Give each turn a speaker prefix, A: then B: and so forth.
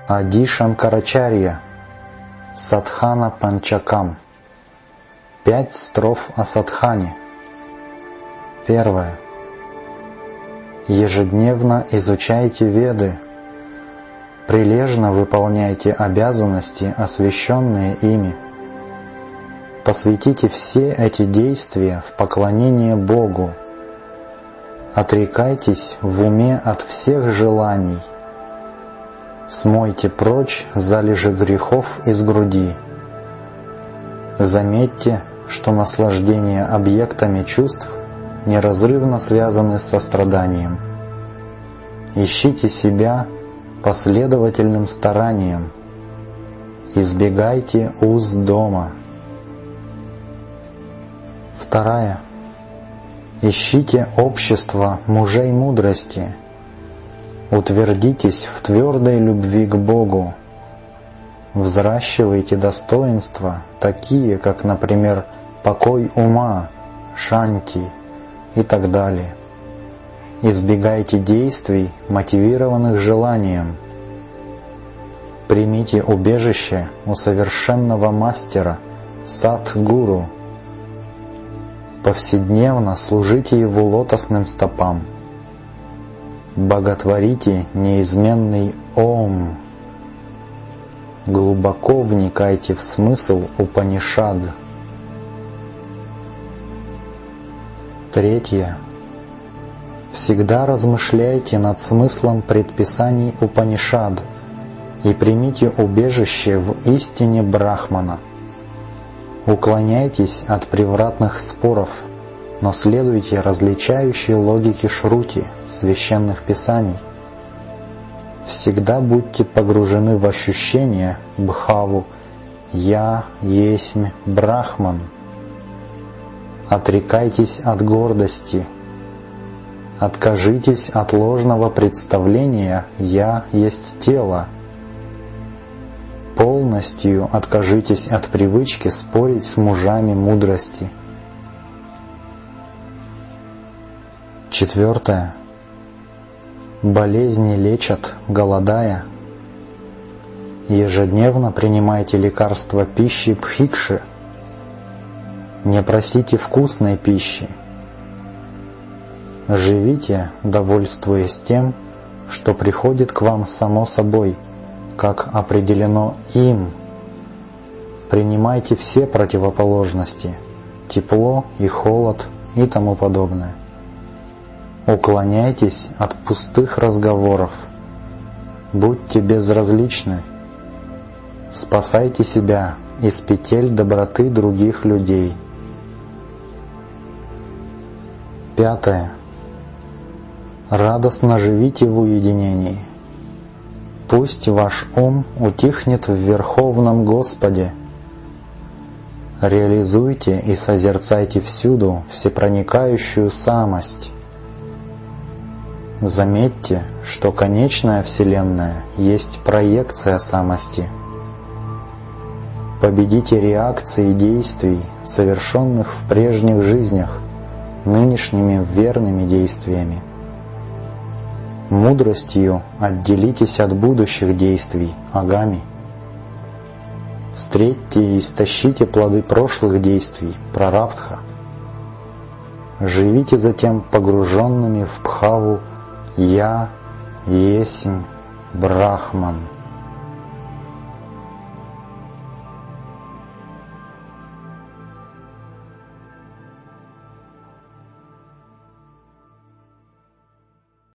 A: Ади Шанкарачарья, Садхана Панчакам. 5 строф о садхане. Первое. Ежедневно изучайте Веды, прилежно выполняйте обязанности, освященные ими. Посвятите все эти действия в поклонение Богу. Отрекайтесь в уме от всех желаний. Смойте прочь залежи грехов из груди. Заметьте, что наслаждение объектами чувств неразрывно связаны со страданием. Ищите себя последовательным старанием. Избегайте уз дома. Вторая. Ищите общество мужей мудрости. Утвердитесь в твердой любви к Богу. Взращивайте достоинства, такие как, например, покой ума, шанти и так далее. Избегайте действий, мотивированных желанием. Примите убежище у совершенного мастера, садгуру. Повседневно служите его лотосным стопам. Боготворите неизменный Ом. Глубоко вникайте в смысл Упанишад. Третье. Всегда размышляйте над смыслом предписаний Упанишад и примите убежище в истине Брахмана. Уклоняйтесь от превратных споров, но следуйте различающей логике Шрути, священных писаний. Всегда будьте погружены в ощущение Бхаву «Я есмь Брахман». Отрекайтесь от гордости. Откажитесь от ложного представления «Я есть тело». Полностью откажитесь от привычки спорить с мужами мудрости. Четвертое. Болезни лечат, голодая. Ежедневно принимайте лекарства пищи бхикши. Не просите вкусной пищи. Живите, довольствуясь тем, что приходит к вам само собой, как определено им. Принимайте все противоположности, тепло и холод и тому подобное. Уклоняйтесь от пустых разговоров. Будьте безразличны. Спасайте себя из петель доброты других людей. Пятое. Радостно живите в уединении. Пусть ваш ум утихнет в Верховном Господе. Реализуйте и созерцайте всюду всепроникающую самость. Заметьте, что конечная Вселенная есть проекция самости. Победите реакции действий, совершенных в прежних жизнях, нынешними верными действиями. Мудростью отделитесь от будущих действий, агами. Встретьте и истощите плоды прошлых действий, прарабдха. Живите затем погруженными в Бхаву «Я есмь Брахман».